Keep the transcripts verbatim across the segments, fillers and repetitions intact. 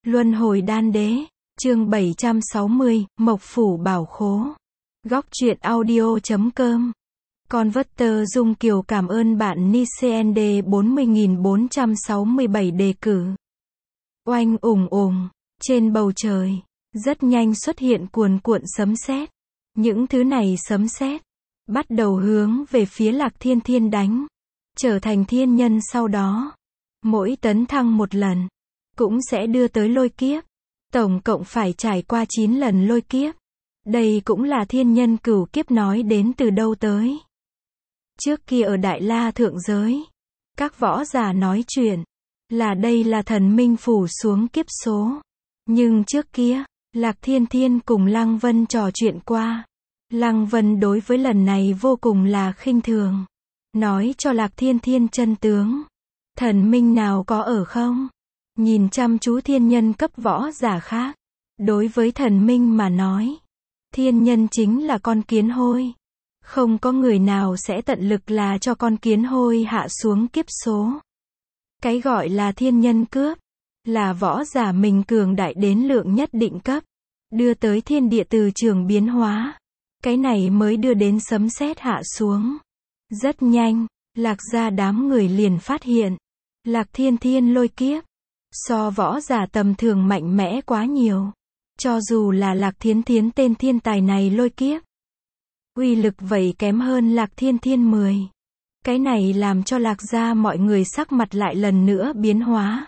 Luân hồi đan đế, chương bảy trăm sáu mươi, Mộc Phủ Bảo Khố. Góc truyện audio chấm com. Converter Dung Kiều cảm ơn bạn Nicnd bốn mươi nghìn bốn trăm sáu mươi bảy đề cử. Oanh ủng ủng, trên bầu trời, rất nhanh xuất hiện cuồn cuộn sấm sét. Những thứ này sấm sét, bắt đầu hướng về phía Lạc Thiên Thiên đánh. Trở thành thiên nhân sau đó, mỗi tấn thăng một lần, cũng sẽ đưa tới lôi kiếp. Tổng cộng phải trải qua chín lần lôi kiếp. Đây cũng là thiên nhân cửu kiếp nói đến từ đâu tới. Trước kia ở Đại La Thượng Giới, các võ giả nói chuyện, là đây là thần minh phủ xuống kiếp số. Nhưng trước kia, Lạc Thiên Thiên cùng Lăng Vân trò chuyện qua. Lăng Vân đối với lần này vô cùng là khinh thường. Nói cho Lạc Thiên Thiên chân tướng. Thần minh nào có ở không? Nhìn chăm chú thiên nhân cấp võ giả khác. Đối với thần minh mà nói, thiên nhân chính là con kiến hôi. Không có người nào sẽ tận lực là cho con kiến hôi hạ xuống kiếp số. Cái gọi là thiên nhân cướp, là võ giả mình cường đại đến lượng nhất định cấp, đưa tới thiên địa từ trường biến hóa. Cái này mới đưa đến sấm sét hạ xuống. Rất nhanh, Lạc gia đám người liền phát hiện, Lạc Thiên Thiên lôi kiếp, so võ giả tầm thường mạnh mẽ quá nhiều. Cho dù là Lạc Thiên Thiên tên thiên tài này lôi kiếp, uy lực vậy kém hơn Lạc Thiên Thiên mười. Cái này làm cho Lạc gia mọi người sắc mặt lại lần nữa biến hóa.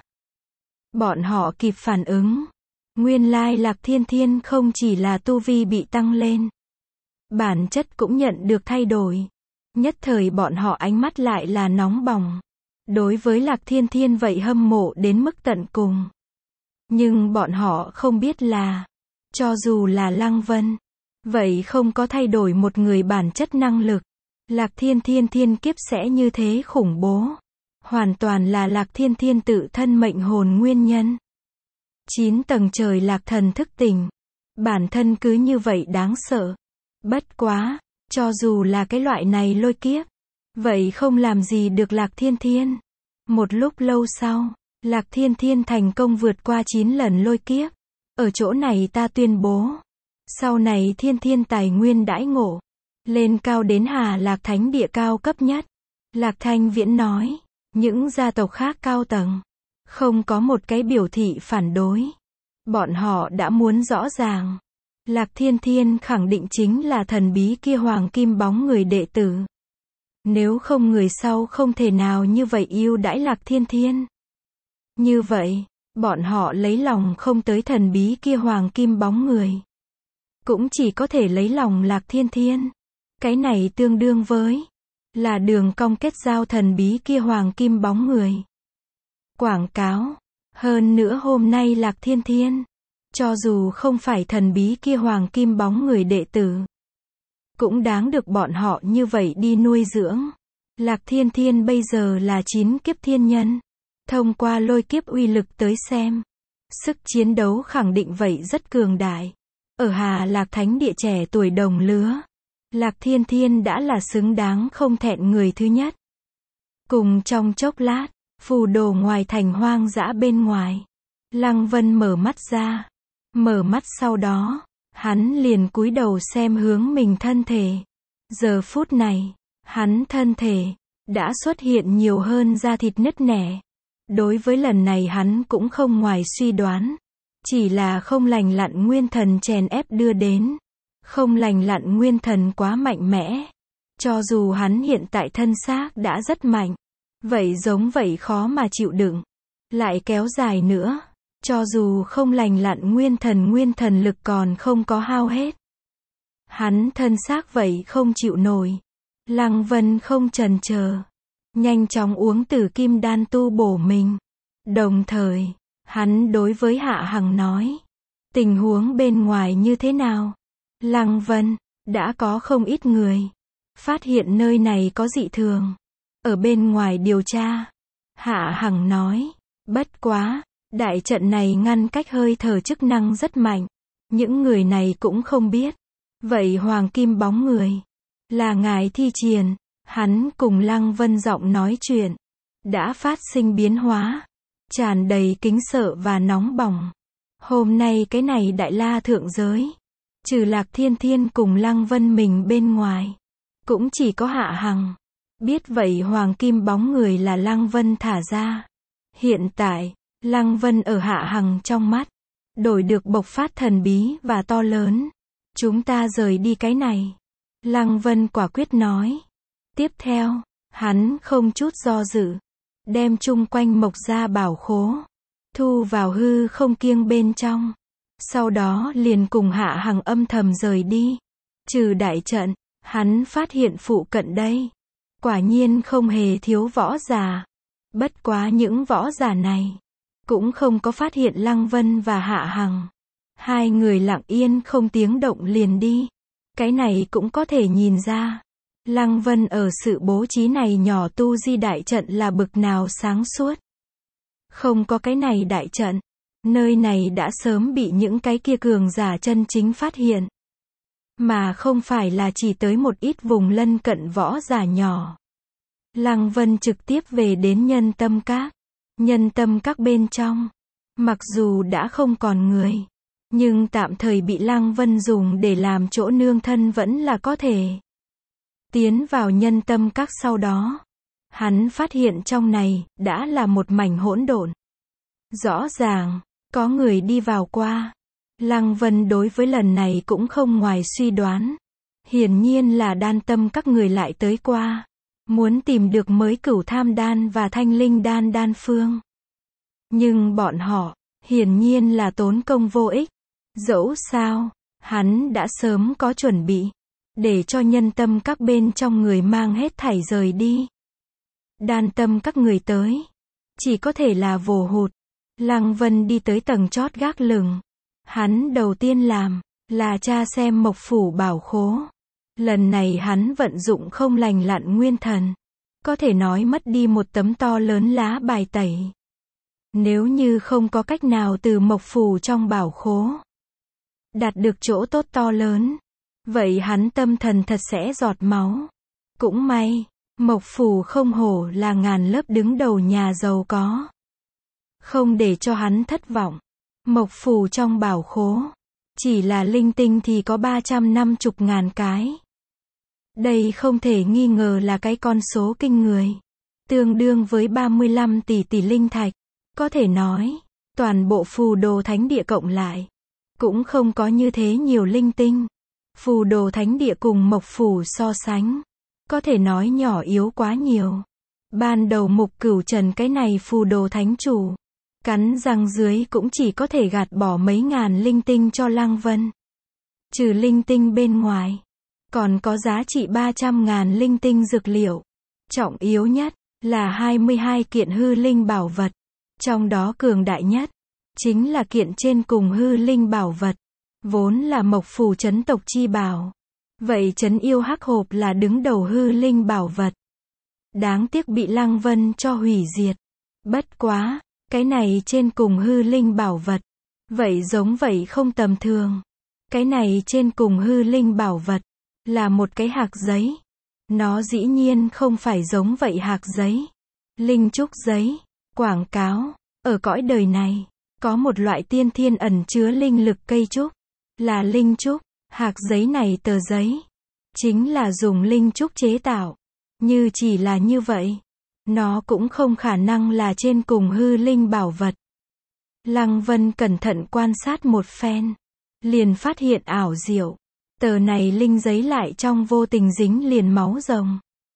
Bọn họ kịp phản ứng. Nguyên lai Lạc Thiên Thiên không chỉ là tu vi bị tăng lên, bản chất cũng nhận được thay đổi. Nhất thời bọn họ ánh mắt lại là nóng bỏng. Đối với Lạc Thiên Thiên vậy hâm mộ đến mức tận cùng. Nhưng bọn họ không biết là, cho dù là Lăng Vân, vậy không có thay đổi một người bản chất năng lực. Lạc Thiên Thiên thiên kiếp sẽ như thế khủng bố. Hoàn toàn là Lạc Thiên Thiên tự thân mệnh hồn nguyên nhân. Chín tầng trời lạc thần thức tỉnh. Bản thân cứ như vậy đáng sợ. Bất quá, cho dù là cái loại này lôi kiếp, vậy không làm gì được Lạc Thiên Thiên. Một lúc lâu sau, Lạc Thiên Thiên thành công vượt qua chín lần lôi kiếp. Ở chỗ này ta tuyên bố, sau này Thiên Thiên tài nguyên đãi ngộ, lên cao đến Hà Lạc Thánh địa cao cấp nhất. Lạc Thanh Viễn nói, những gia tộc khác cao tầng, không có một cái biểu thị phản đối. Bọn họ đã muốn rõ ràng, Lạc Thiên Thiên khẳng định chính là thần bí kia hoàng kim bóng người đệ tử. Nếu không người sau không thể nào như vậy yêu đãi Lạc Thiên Thiên. Như vậy, bọn họ lấy lòng không tới thần bí kia hoàng kim bóng người, cũng chỉ có thể lấy lòng Lạc Thiên Thiên. Cái này tương đương với là đường cong kết giao thần bí kia hoàng kim bóng người. Quảng cáo. Hơn nữa hôm nay Lạc Thiên Thiên, cho dù không phải thần bí kia hoàng kim bóng người đệ tử, cũng đáng được bọn họ như vậy đi nuôi dưỡng. Lạc Thiên Thiên bây giờ là chín kiếp thiên nhân. Thông qua lôi kiếp uy lực tới xem, sức chiến đấu khẳng định vậy rất cường đại. Ở Hà Lạc Thánh địa trẻ tuổi đồng lứa, Lạc Thiên Thiên đã là xứng đáng không thẹn người thứ nhất. Cùng trong chốc lát, phù đồ ngoài thành hoang dã bên ngoài, Lăng Vân mở mắt ra. Mở mắt sau đó, hắn liền cúi đầu xem hướng mình thân thể. Giờ phút này, hắn thân thể đã xuất hiện nhiều hơn da thịt nứt nẻ. Đối với lần này hắn cũng không ngoài suy đoán, chỉ là không lành lặn nguyên thần chèn ép đưa đến. Không lành lặn nguyên thần quá mạnh mẽ. Cho dù hắn hiện tại thân xác đã rất mạnh, vậy giống vậy khó mà chịu đựng. Lại kéo dài nữa, cho dù không lành lặn nguyên thần nguyên thần lực còn không có hao hết, hắn thân xác vậy không chịu nổi. Lăng Vân không chần chờ, nhanh chóng uống tử kim đan tu bổ mình. Đồng thời, hắn đối với Hạ Hằng nói, tình huống bên ngoài như thế nào? Lăng Vân, đã có không ít người phát hiện nơi này có dị thường, ở bên ngoài điều tra. Hạ Hằng nói, bất quá, đại trận này ngăn cách hơi thở chức năng rất mạnh, những người này cũng không biết. Vậy hoàng kim bóng người là ngài thi triển? Hắn cùng Lăng Vân giọng nói chuyện đã phát sinh biến hóa, tràn đầy kính sợ và nóng bỏng. Hôm nay cái này đại la thượng giới, trừ Lạc Thiên Thiên cùng Lăng Vân mình bên ngoài, cũng chỉ có Hạ Hằng. Biết vậy hoàng kim bóng người là Lăng Vân thả ra. Hiện tại, Lăng Vân ở Hạ Hằng trong mắt, đổi được bộc phát thần bí và to lớn. Chúng ta rời đi cái này. Lăng Vân quả quyết nói. Tiếp theo, hắn không chút do dự, đem chung quanh Mộc Gia bảo khố, thu vào hư không kiêng bên trong. Sau đó liền cùng Hạ Hằng âm thầm rời đi. Trừ đại trận, hắn phát hiện phụ cận đây, quả nhiên không hề thiếu võ giả. Bất quá những võ giả này, cũng không có phát hiện Lăng Vân và Hạ Hằng. Hai người lặng yên không tiếng động liền đi. Cái này cũng có thể nhìn ra, Lăng Vân ở sự bố trí này nhỏ tu di đại trận là bực nào sáng suốt. Không có cái này đại trận, nơi này đã sớm bị những cái kia cường giả chân chính phát hiện. Mà không phải là chỉ tới một ít vùng lân cận võ giả nhỏ. Lăng Vân trực tiếp về đến Nhân Tâm Các. Nhân Tâm Các bên trong, mặc dù đã không còn người, nhưng tạm thời bị Lăng Vân dùng để làm chỗ nương thân vẫn là có thể. Tiến vào Nhân Tâm Các sau đó, hắn phát hiện trong này đã là một mảnh hỗn độn. Rõ ràng, có người đi vào qua. Lăng Vân đối với lần này cũng không ngoài suy đoán. Hiển nhiên là Đan Tâm Các người lại tới qua, muốn tìm được mới Cửu Tham Đan và Thanh Linh Đan đan phương. Nhưng bọn họ, hiển nhiên là tốn công vô ích. Dẫu sao, hắn đã sớm có chuẩn bị, để cho Nhân Tâm Các bên trong người mang hết thảy rời đi. Đan Tâm Các người tới, chỉ có thể là vồ hụt. Lăng Vân đi tới tầng chót gác lửng. Hắn đầu tiên làm, là tra xem Mộc Phủ bảo khố. Lần này hắn vận dụng không lành lặn nguyên thần. Có thể nói mất đi một tấm to lớn lá bài tẩy. Nếu như không có cách nào từ Mộc Phủ trong bảo khố đạt được chỗ tốt to lớn, vậy hắn tâm thần thật sẽ giọt máu. Cũng may, Mộc Phủ không hổ là ngàn lớp đứng đầu nhà giàu có. Không để cho hắn thất vọng. Mộc Phủ trong bảo khố, chỉ là linh tinh thì có ba trăm năm mươi ngàn cái. Đây không thể nghi ngờ là cái con số kinh người. Tương đương với ba mươi lăm tỷ tỷ linh thạch. Có thể nói, toàn bộ Phù Đồ Thánh Địa cộng lại, cũng không có như thế nhiều linh tinh. Phù Đồ Thánh Địa cùng Mộc Phủ so sánh, có thể nói nhỏ yếu quá nhiều. Ban đầu Mục Cửu Trần cái này Phù Đồ Thánh Chủ, cắn răng dưới cũng chỉ có thể gạt bỏ mấy ngàn linh tinh cho Lăng Vân. Trừ linh tinh bên ngoài, còn có giá trị ba trăm ngàn linh tinh dược liệu. Trọng yếu nhất, là hai mươi hai kiện hư linh bảo vật. Trong đó cường đại nhất, chính là kiện trên cùng hư linh bảo vật. Vốn là Mộc Phủ trấn tộc chi bảo. Vậy trấn yêu hắc hộp là đứng đầu hư linh bảo vật. Đáng tiếc bị Lăng Vân cho hủy diệt. Bất quá, cái này trên cùng hư linh bảo vật. Vậy giống vậy không tầm thường. Cái này trên cùng hư linh bảo vật, là một cái hạc giấy. Nó dĩ nhiên không phải giống vậy hạc giấy. Linh trúc giấy. Quảng cáo, ở cõi đời này, có một loại tiên thiên ẩn chứa linh lực cây trúc, là linh trúc. Hạc giấy này tờ giấy, chính là dùng linh trúc chế tạo. Như chỉ là như vậy, nó cũng không khả năng là trên cùng hư linh bảo vật. Lăng Vân cẩn thận quan sát một phen, liền phát hiện ảo diệu. Tờ này linh giấy lại trong vô tình dính liền máu rồng.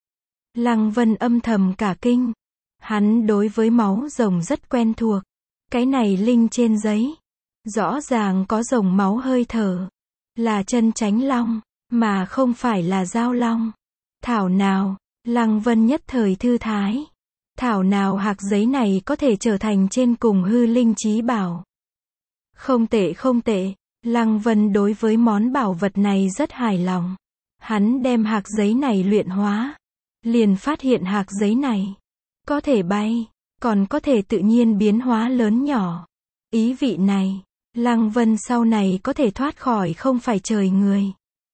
Lăng Vân âm thầm cả kinh. Hắn đối với máu rồng rất quen thuộc. Cái này linh trên giấy, rõ ràng có rồng máu hơi thở. Là chân chánh long, mà không phải là giao long. Thảo nào, Lăng Vân nhất thời thư thái. Thảo nào hạc giấy này có thể trở thành trên cùng hư linh chí bảo. Không tệ không tệ, Lăng Vân đối với món bảo vật này rất hài lòng. Hắn đem hạc giấy này luyện hóa, liền phát hiện hạc giấy này có thể bay, còn có thể tự nhiên biến hóa lớn nhỏ. Ý vị này, Lăng Vân sau này có thể thoát khỏi không phải trời người.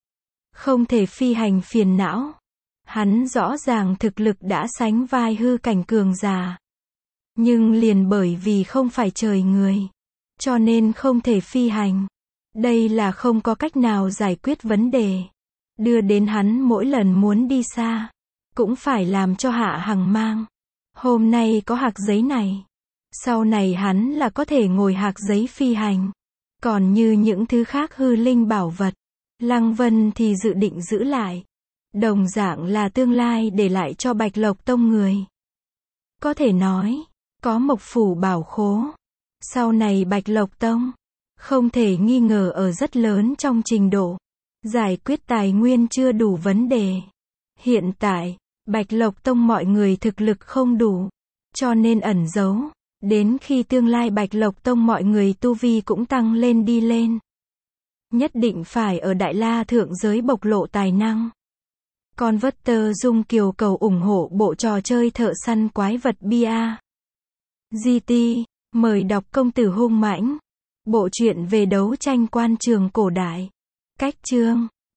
Không thể phi hành phiền não. Hắn rõ ràng thực lực đã sánh vai hư cảnh cường giả. Nhưng liền bởi vì không phải trời người, cho nên không thể phi hành. Đây là không có cách nào giải quyết vấn đề. Đưa đến hắn mỗi lần muốn đi xa, cũng phải làm cho Hạ Hằng mang. Hôm nay có hạc giấy này, sau này hắn là có thể ngồi hạc giấy phi hành. Còn như những thứ khác hư linh bảo vật, Lăng Vân thì dự định giữ lại. Đồng dạng là tương lai để lại cho Bạch Lộc Tông người. Có thể nói, có Mộc Phủ bảo khố. Sau này Bạch Lộc Tông, không thể nghi ngờ ở rất lớn trong trình độ giải quyết tài nguyên chưa đủ vấn đề. Hiện tại, Bạch Lộc Tông mọi người thực lực không đủ, cho nên ẩn giấu. Đến khi tương lai Bạch Lộc Tông mọi người tu vi cũng tăng lên đi lên. Nhất định phải ở Đại La thượng giới bộc lộ tài năng. Converter Dung Kiều cầu ủng hộ bộ trò chơi thợ săn quái vật bia. giê tê, mời đọc Công tử hung mãnh. Bộ truyện về đấu tranh quan trường cổ đại. Cách chương